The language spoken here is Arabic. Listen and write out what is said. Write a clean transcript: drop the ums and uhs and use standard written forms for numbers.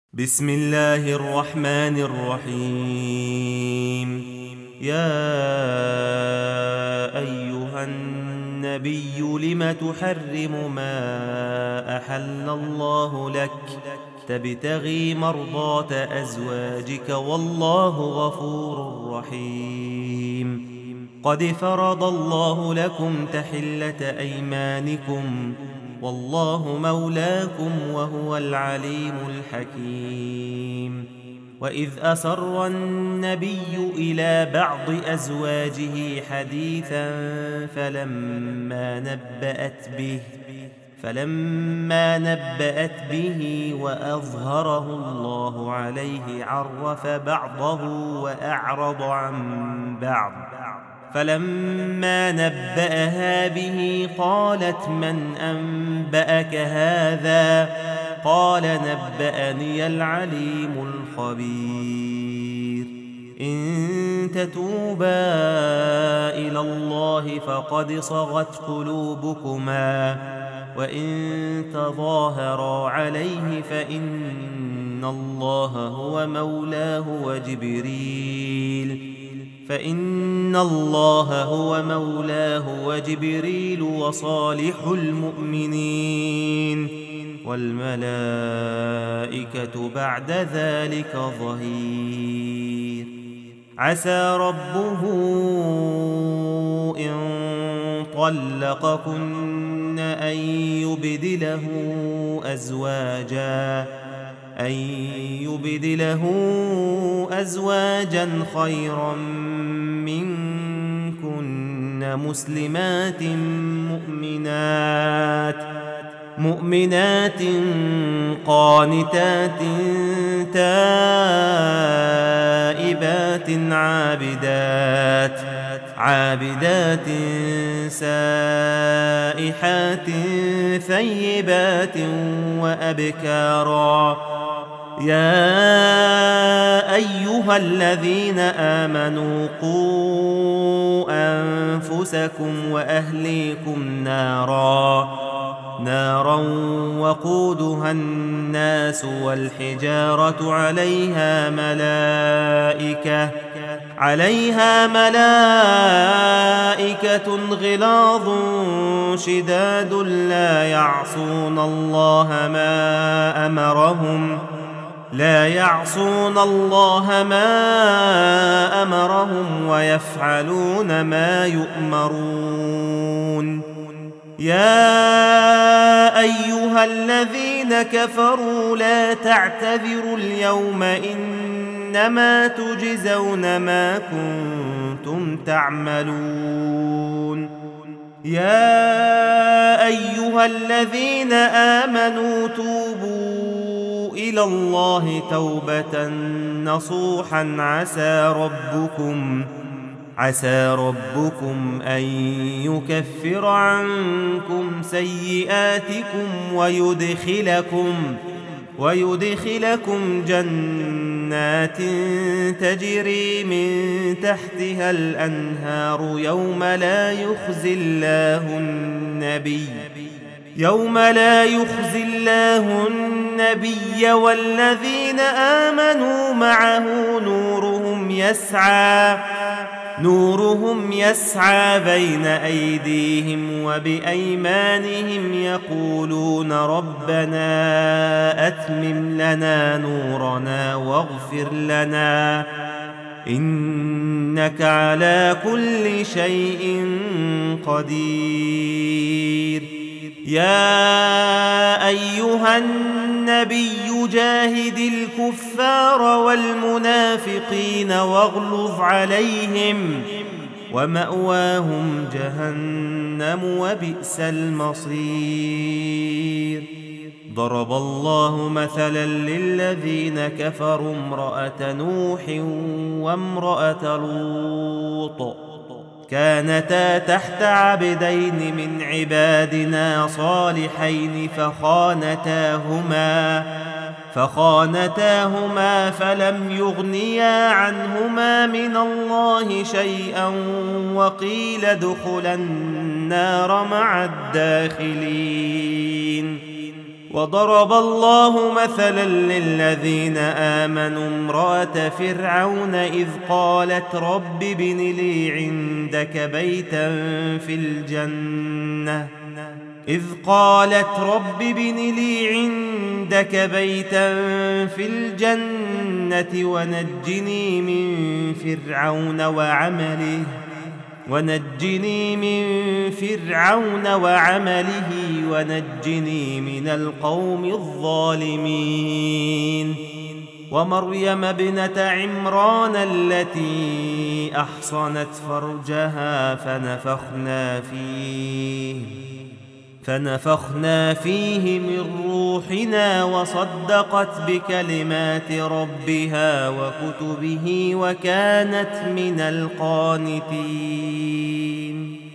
بسم الله الرحمن الرحيم. يا أيها النبي لم تحرم ما أحل الله لك تبتغي مرضات أزواجك والله غفور رحيم. قد فرض الله لكم تحلة أيمانكم والله مولاكم وهو العليم الحكيم. وإذ أسر النبي إلى بعض أزواجه حديثا فلما نبأت به وأظهره الله عليه عرف بعضه وأعرض عن بعض. فلما نبأها به قالت من أنبأك هذا؟ قال نبأني العليم الخبير. إن تتوبا إلى الله فقد صغت قلوبكما وإن تظاهرا عليه فإن الله هو مولاه وجبريل وصالح المؤمنين والملائكة بعد ذلك ظهير. عسى ربه إن طلقكن أن يبدله أزواجا خيرا منكن مؤمنات قانتات تائبات عابدات سائحات ثيبات وأبكارا. يا أيها الذين آمنوا قوا أنفسكم وأهليكم نارا وقودها الناس والحجارة عليها ملائكة غلاظ شداد لا يعصون الله ما أمرهم ويفعلون ما يؤمرون. يا أيها الذين كفروا لا تعتذروا اليوم إنما تجزون ما كنتم تعملون. يا أيها الذين آمنوا توبوا إلى الله توبة نصوحا عسى ربكم أن يكفر عنكم سيئاتكم ويدخلكم جنات تجري من تحتها الأنهار يوم لا يخزي الله النبي والذين آمنوا معه نورهم يسعى بين أيديهم وبأيمانهم يقولون ربنا أتمم لنا نورنا واغفر لنا إنك على كل شيء قدير. يا أيها النبي جاهد الكفار والمنافقين واغلظ عليهم ومأواهم جهنم وبئس المصير. ضرب الله مثلا للذين كفروا امرأة نوح وامرأة لوط كانتا تحت عبدين من عبادنا صالحين فخانتاهما فلم يغنيا عنهما من الله شيئا وقيل ادخلا النار مع الداخلين. وضرب الله مثلا للذين آمنوا امرأة فرعون إذ قالت رب ابن لي عندك بيتا في الجنة ونجني من فرعون وعمله ونجني من القوم الظالمين ومريم ابنة عمران التي أحصنت فرجها فنفخنا فيه من روحنا وصدقت بكلمات ربها وكتبه وكانت من القانتين